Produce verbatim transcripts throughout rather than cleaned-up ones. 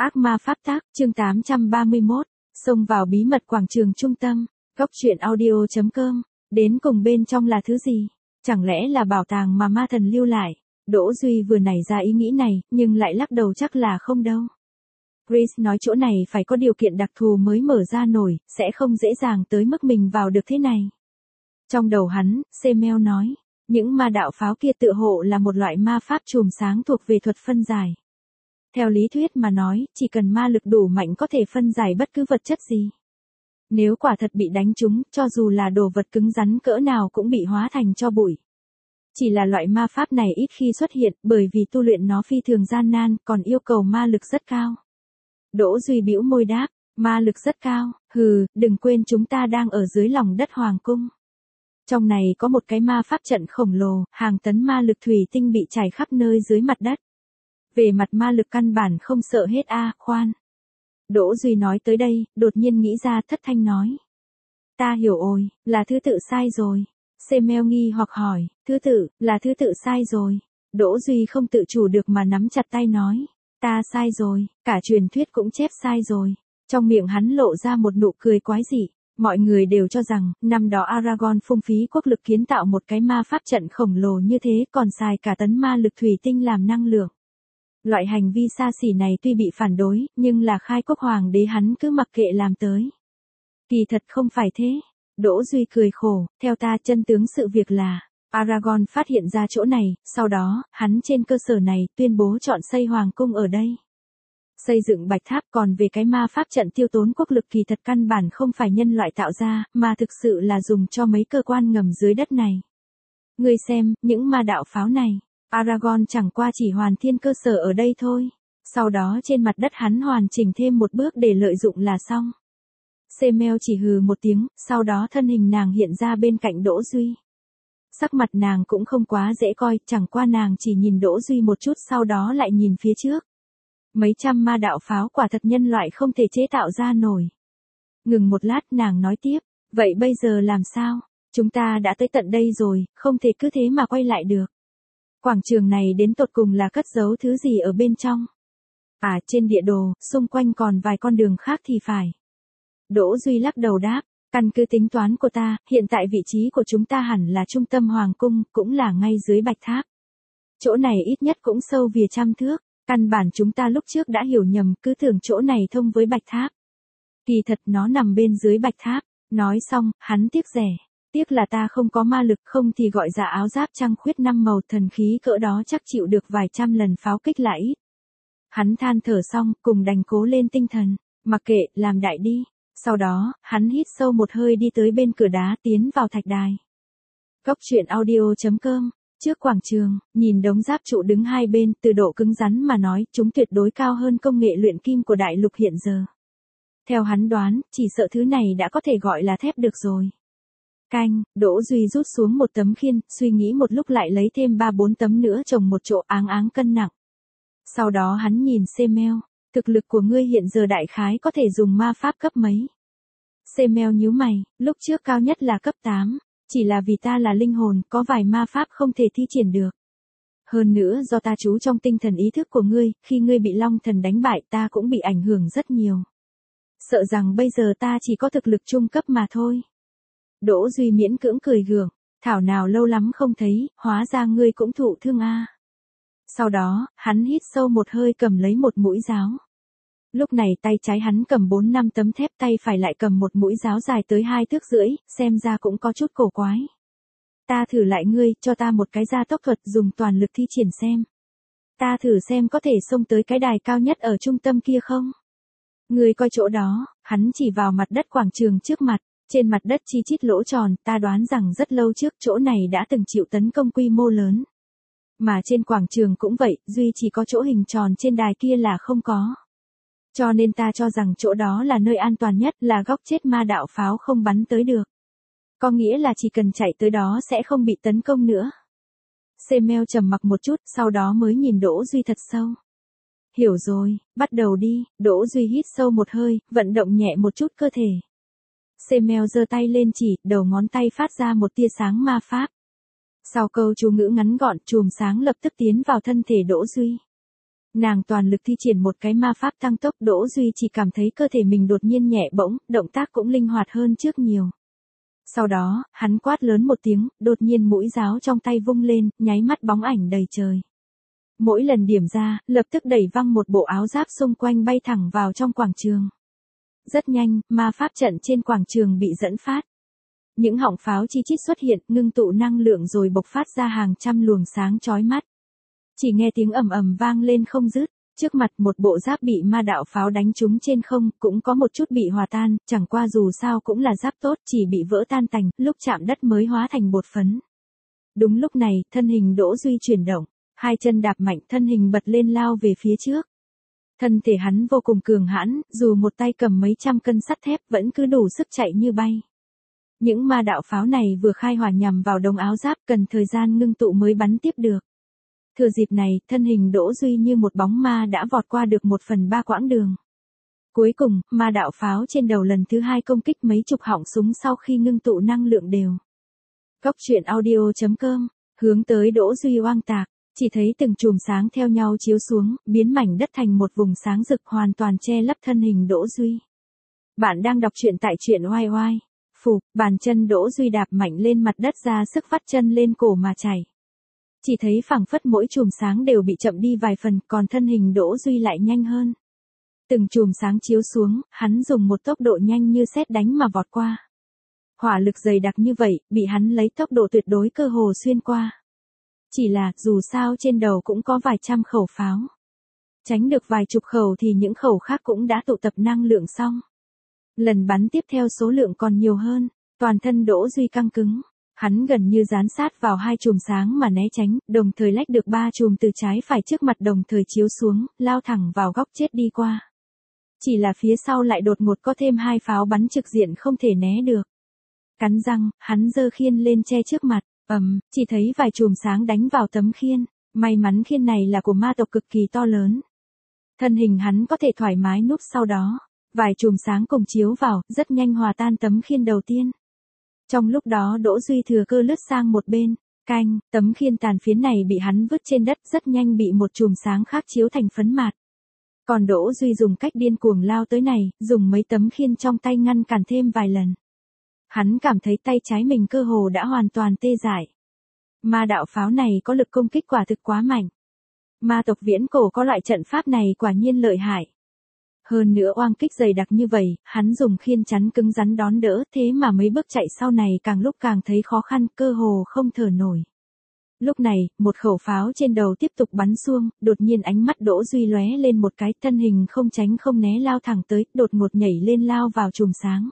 Ác ma pháp tác, chương tám trăm ba mươi mốt, xông vào bí mật quảng trường trung tâm, góc truyện audio chấm com, đến cùng bên trong là thứ gì? Chẳng lẽ là bảo tàng mà ma thần lưu lại? Đỗ Duy vừa nảy ra ý nghĩ này, nhưng lại lắc đầu chắc là không đâu. Chris nói chỗ này phải có điều kiện đặc thù mới mở ra nổi, sẽ không dễ dàng tới mức mình vào được thế này. Trong đầu hắn, Semel nói, những ma đạo pháo kia tự hộ là một loại ma pháp chùm sáng thuộc về thuật phân giải. Theo lý thuyết mà nói, chỉ cần ma lực đủ mạnh có thể phân giải bất cứ vật chất gì. Nếu quả thật bị đánh trúng, cho dù là đồ vật cứng rắn cỡ nào cũng bị hóa thành tro bụi. Chỉ là loại ma pháp này ít khi xuất hiện, bởi vì tu luyện nó phi thường gian nan, còn yêu cầu ma lực rất cao. Đỗ Duy bĩu môi đáp, ma lực rất cao, hừ, đừng quên chúng ta đang ở dưới lòng đất hoàng cung. Trong này có một cái ma pháp trận khổng lồ, hàng tấn ma lực thủy tinh bị trải khắp nơi dưới mặt đất. Về mặt ma lực căn bản không sợ hết a, à, khoan. Đỗ Duy nói tới đây, đột nhiên nghĩ ra thất thanh nói. Ta hiểu rồi, là thứ tự sai rồi. Semel nghi hoặc hỏi, thứ tự, là thứ tự sai rồi. Đỗ Duy không tự chủ được mà nắm chặt tay nói. Ta sai rồi, cả truyền thuyết cũng chép sai rồi. Trong miệng hắn lộ ra một nụ cười quái dị. Mọi người đều cho rằng, năm đó Aragorn phung phí quốc lực kiến tạo một cái ma pháp trận khổng lồ như thế còn xài cả tấn ma lực thủy tinh làm năng lượng. Loại hành vi xa xỉ này tuy bị phản đối, nhưng là khai quốc hoàng đế hắn cứ mặc kệ làm tới. Kỳ thật không phải thế. Đỗ Duy cười khổ, theo ta chân tướng sự việc là, Aragorn phát hiện ra chỗ này, sau đó, hắn trên cơ sở này tuyên bố chọn xây hoàng cung ở đây. Xây dựng bạch tháp, còn về cái ma pháp trận tiêu tốn quốc lực kỳ thật căn bản không phải nhân loại tạo ra, mà thực sự là dùng cho mấy cơ quan ngầm dưới đất này. Ngươi xem, những ma đạo pháo này, Aragorn chẳng qua chỉ hoàn thiên cơ sở ở đây thôi. Sau đó trên mặt đất hắn hoàn chỉnh thêm một bước để lợi dụng là xong. Semel chỉ hừ một tiếng, sau đó thân hình nàng hiện ra bên cạnh Đỗ Duy. Sắc mặt nàng cũng không quá dễ coi, chẳng qua nàng chỉ nhìn Đỗ Duy một chút sau đó lại nhìn phía trước. Mấy trăm ma đạo pháo quả thật nhân loại không thể chế tạo ra nổi. Ngừng một lát nàng nói tiếp, vậy bây giờ làm sao? Chúng ta đã tới tận đây rồi, không thể cứ thế mà quay lại được. Quảng trường này đến tột cùng là cất giấu thứ gì ở bên trong? À, trên địa đồ, xung quanh còn vài con đường khác thì phải. Đỗ Duy lắc đầu đáp, căn cứ tính toán của ta, hiện tại vị trí của chúng ta hẳn là trung tâm hoàng cung, cũng là ngay dưới bạch tháp. Chỗ này ít nhất cũng sâu vỉa trăm thước, căn bản chúng ta lúc trước đã hiểu nhầm, cứ tưởng chỗ này thông với bạch tháp. Kỳ thật nó nằm bên dưới bạch tháp. Nói xong, hắn tiếc rẻ. Tiếc là ta không có ma lực, không thì gọi ra áo giáp trăng khuyết năm màu thần khí cỡ đó chắc chịu được vài trăm lần pháo kích là ít. Hắn than thở xong, cùng đành cố lên tinh thần, mặc kệ, làm đại đi. Sau đó, hắn hít sâu một hơi đi tới bên cửa đá tiến vào thạch đài. Góc truyện audio chấm com, trước quảng trường, nhìn đống giáp trụ đứng hai bên, từ độ cứng rắn mà nói, chúng tuyệt đối cao hơn công nghệ luyện kim của đại lục hiện giờ. Theo hắn đoán, chỉ sợ thứ này đã có thể gọi là thép được rồi. Canh, Đỗ Duy rút xuống một tấm khiên, suy nghĩ một lúc lại lấy thêm ba bốn tấm nữa chồng một chỗ áng áng cân nặng. Sau đó hắn nhìn Semel, thực lực của ngươi hiện giờ đại khái có thể dùng ma pháp cấp mấy. Semel nhíu mày, lúc trước cao nhất là cấp tám, chỉ là vì ta là linh hồn, có vài ma pháp không thể thi triển được. Hơn nữa do ta trú trong tinh thần ý thức của ngươi, khi ngươi bị Long Thần đánh bại ta cũng bị ảnh hưởng rất nhiều. Sợ rằng bây giờ ta chỉ có thực lực trung cấp mà thôi. Đỗ Duy miễn cưỡng cười gượng, thảo nào lâu lắm không thấy, hóa ra ngươi cũng thụ thương a. À. Sau đó, hắn hít sâu một hơi cầm lấy một mũi giáo. Lúc này tay trái hắn cầm bốn năm tấm thép, tay phải lại cầm một mũi giáo dài tới hai thước rưỡi, xem ra cũng có chút cổ quái. Ta thử lại ngươi, cho ta một cái gia tốc thuật dùng toàn lực thi triển xem. Ta thử xem có thể xông tới cái đài cao nhất ở trung tâm kia không? Ngươi coi chỗ đó, hắn chỉ vào mặt đất quảng trường trước mặt. Trên mặt đất chi chít lỗ tròn, ta đoán rằng rất lâu trước chỗ này đã từng chịu tấn công quy mô lớn. Mà trên quảng trường cũng vậy, duy chỉ có chỗ hình tròn trên đài kia là không có. Cho nên ta cho rằng chỗ đó là nơi an toàn nhất, là góc chết ma đạo pháo không bắn tới được. Có nghĩa là chỉ cần chạy tới đó sẽ không bị tấn công nữa. Semel trầm mặc một chút, sau đó mới nhìn Đỗ Duy thật sâu. Hiểu rồi, bắt đầu đi. Đỗ Duy hít sâu một hơi, vận động nhẹ một chút cơ thể. Semel giơ tay lên chỉ, đầu ngón tay phát ra một tia sáng ma pháp. Sau câu chú ngữ ngắn gọn, chùm sáng lập tức tiến vào thân thể Đỗ Duy. Nàng toàn lực thi triển một cái ma pháp tăng tốc, Đỗ Duy chỉ cảm thấy cơ thể mình đột nhiên nhẹ bỗng, động tác cũng linh hoạt hơn trước nhiều. Sau đó, hắn quát lớn một tiếng, đột nhiên mũi giáo trong tay vung lên, nháy mắt bóng ảnh đầy trời. Mỗi lần điểm ra, lập tức đẩy văng một bộ áo giáp xung quanh bay thẳng vào trong quảng trường. Rất nhanh, ma pháp trận trên quảng trường bị dẫn phát. Những họng pháo chi chít xuất hiện, ngưng tụ năng lượng rồi bộc phát ra hàng trăm luồng sáng chói mắt. Chỉ nghe tiếng ầm ầm vang lên không dứt, trước mặt một bộ giáp bị ma đạo pháo đánh trúng trên không, cũng có một chút bị hòa tan, chẳng qua dù sao cũng là giáp tốt, chỉ bị vỡ tan tành, lúc chạm đất mới hóa thành bột phấn. Đúng lúc này, thân hình Đỗ Duy chuyển động, hai chân đạp mạnh, thân hình bật lên lao về phía trước. Thân thể hắn vô cùng cường hãn, dù một tay cầm mấy trăm cân sắt thép vẫn cứ đủ sức chạy như bay. Những ma đạo pháo này vừa khai hỏa nhằm vào đống áo giáp, cần thời gian ngưng tụ mới bắn tiếp được. Thừa dịp này, thân hình Đỗ Duy như một bóng ma đã vọt qua được một phần ba quãng đường. Cuối cùng, ma đạo pháo trên đầu lần thứ hai công kích mấy chục họng súng sau khi ngưng tụ năng lượng đều. Góc truyện audio chấm com, hướng tới Đỗ Duy oang tạc, chỉ thấy từng chùm sáng theo nhau chiếu xuống, biến mảnh đất thành một vùng sáng rực hoàn toàn che lấp thân hình Đỗ Duy. Bạn đang đọc truyện tại truyện oai oai. Phụp, bàn chân Đỗ Duy đạp mạnh lên mặt đất ra sức vắt chân lên cổ mà chảy. Chỉ thấy phảng phất mỗi chùm sáng đều bị chậm đi vài phần, còn thân hình Đỗ Duy lại nhanh hơn. Từng chùm sáng chiếu xuống, hắn dùng một tốc độ nhanh như sét đánh mà vọt qua. Hỏa lực dày đặc như vậy, bị hắn lấy tốc độ tuyệt đối cơ hồ xuyên qua. Chỉ là, dù sao trên đầu cũng có vài trăm khẩu pháo. Tránh được vài chục khẩu thì những khẩu khác cũng đã tụ tập năng lượng xong. Lần bắn tiếp theo số lượng còn nhiều hơn, toàn thân Đỗ Duy căng cứng. Hắn gần như dán sát vào hai chùm sáng mà né tránh, đồng thời lách được ba chùm từ trái phải trước mặt đồng thời chiếu xuống, lao thẳng vào góc chết đi qua. Chỉ là phía sau lại đột ngột có thêm hai pháo bắn trực diện không thể né được. Cắn răng, hắn giơ khiên lên che trước mặt, ầm, chỉ thấy vài chùm sáng đánh vào tấm khiên, may mắn khiên này là của ma tộc cực kỳ to lớn. Thân hình hắn có thể thoải mái núp sau đó, vài chùm sáng cùng chiếu vào, rất nhanh hòa tan tấm khiên đầu tiên. Trong lúc đó Đỗ Duy thừa cơ lướt sang một bên, canh, tấm khiên tàn phiến này bị hắn vứt trên đất rất nhanh bị một chùm sáng khác chiếu thành phấn mạt. Còn Đỗ Duy dùng cách điên cuồng lao tới này, dùng mấy tấm khiên trong tay ngăn cản thêm vài lần. Hắn cảm thấy tay trái mình cơ hồ đã hoàn toàn tê dại. Ma đạo pháo này có lực công kích quả thực quá mạnh. Ma tộc viễn cổ có loại trận pháp này quả nhiên lợi hại. Hơn nữa oang kích dày đặc như vậy, hắn dùng khiên chắn cứng rắn đón đỡ, thế mà mấy bước chạy sau này càng lúc càng thấy khó khăn, cơ hồ không thở nổi. Lúc này, một khẩu pháo trên đầu tiếp tục bắn xuông, đột nhiên ánh mắt Đỗ Duy lóe lên một cái, thân hình không tránh không né lao thẳng tới, đột ngột nhảy lên lao vào chùm sáng.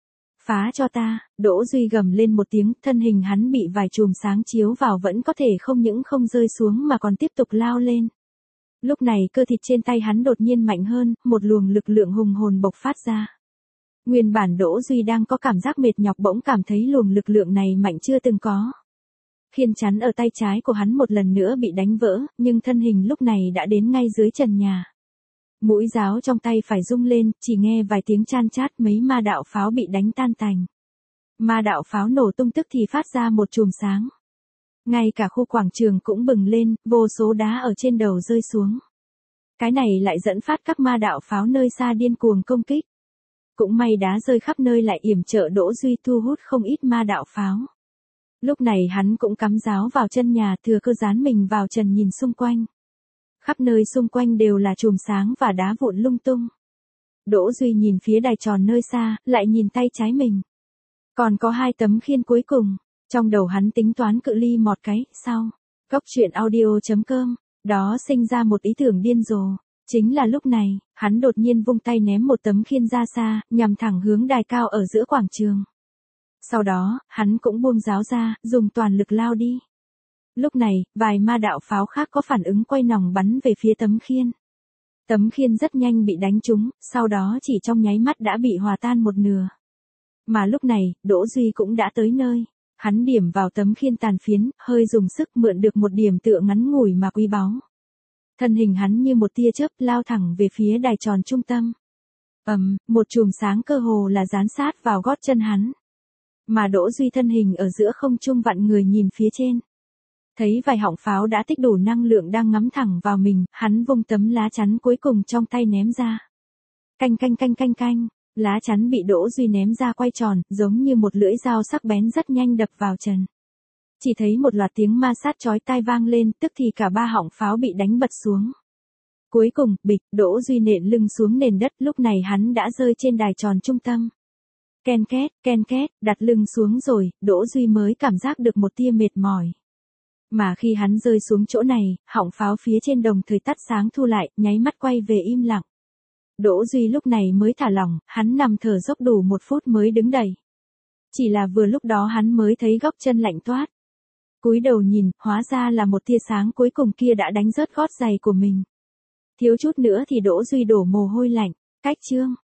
Phá cho ta, Đỗ Duy gầm lên một tiếng, thân hình hắn bị vài chùm sáng chiếu vào vẫn có thể không những không rơi xuống mà còn tiếp tục lao lên. Lúc này cơ thịt trên tay hắn đột nhiên mạnh hơn, một luồng lực lượng hùng hồn bộc phát ra. Nguyên bản Đỗ Duy đang có cảm giác mệt nhọc bỗng cảm thấy luồng lực lượng này mạnh chưa từng có. Khiên chắn ở tay trái của hắn một lần nữa bị đánh vỡ, nhưng thân hình lúc này đã đến ngay dưới trần nhà. Mũi giáo trong tay phải rung lên, chỉ nghe vài tiếng chan chát mấy ma đạo pháo bị đánh tan tành. Ma đạo pháo nổ tung tức thì phát ra một chùm sáng. Ngay cả khu quảng trường cũng bừng lên, vô số đá ở trên đầu rơi xuống. Cái này lại dẫn phát các ma đạo pháo nơi xa điên cuồng công kích. Cũng may đá rơi khắp nơi lại yểm trợ Đỗ Duy thu hút không ít ma đạo pháo. Lúc này hắn cũng cắm giáo vào chân nhà, thừa cơ dán mình vào trần nhìn xung quanh. Khắp nơi xung quanh đều là chùm sáng và đá vụn lung tung. Đỗ Duy nhìn phía đài tròn nơi xa, lại nhìn tay trái mình. Còn có hai tấm khiên cuối cùng. Trong đầu hắn tính toán cự ly một cái, sau. Góc truyện audio chấm com, đó sinh ra một ý tưởng điên rồ. Chính là lúc này, hắn đột nhiên vung tay ném một tấm khiên ra xa, nhằm thẳng hướng đài cao ở giữa quảng trường. Sau đó, hắn cũng buông giáo ra, dùng toàn lực lao đi. Lúc này, vài ma đạo pháo khác có phản ứng quay nòng bắn về phía tấm khiên. Tấm khiên rất nhanh bị đánh trúng, sau đó chỉ trong nháy mắt đã bị hòa tan một nửa. Mà lúc này, Đỗ Duy cũng đã tới nơi. Hắn điểm vào tấm khiên tàn phiến, hơi dùng sức mượn được một điểm tựa ngắn ngủi mà quý báu. Thân hình hắn như một tia chớp lao thẳng về phía đài tròn trung tâm. Ầm, một chùm sáng cơ hồ là dán sát vào gót chân hắn. Mà Đỗ Duy thân hình ở giữa không trung vặn người nhìn phía trên. Thấy vài họng pháo đã tích đủ năng lượng đang ngắm thẳng vào mình, hắn vung tấm lá chắn cuối cùng trong tay ném ra. Canh canh canh canh canh, lá chắn bị Đỗ Duy ném ra quay tròn, giống như một lưỡi dao sắc bén rất nhanh đập vào trần. Chỉ thấy một loạt tiếng ma sát chói tai vang lên, tức thì cả ba họng pháo bị đánh bật xuống. Cuối cùng, bịch, Đỗ Duy nện lưng xuống nền đất, lúc này hắn đã rơi trên đài tròn trung tâm. Ken két, ken két, đặt lưng xuống rồi, Đỗ Duy mới cảm giác được một tia mệt mỏi. Mà khi hắn rơi xuống chỗ này, họng pháo phía trên đồng thời tắt sáng thu lại, nháy mắt quay về im lặng. Đỗ Duy lúc này mới thả lỏng, hắn nằm thở dốc đủ một phút mới đứng dậy. Chỉ là vừa lúc đó hắn mới thấy góc chân lạnh toát. Cúi đầu nhìn, hóa ra là một tia sáng cuối cùng kia đã đánh rớt gót giày của mình. Thiếu chút nữa thì Đỗ Duy đổ mồ hôi lạnh. Cách chương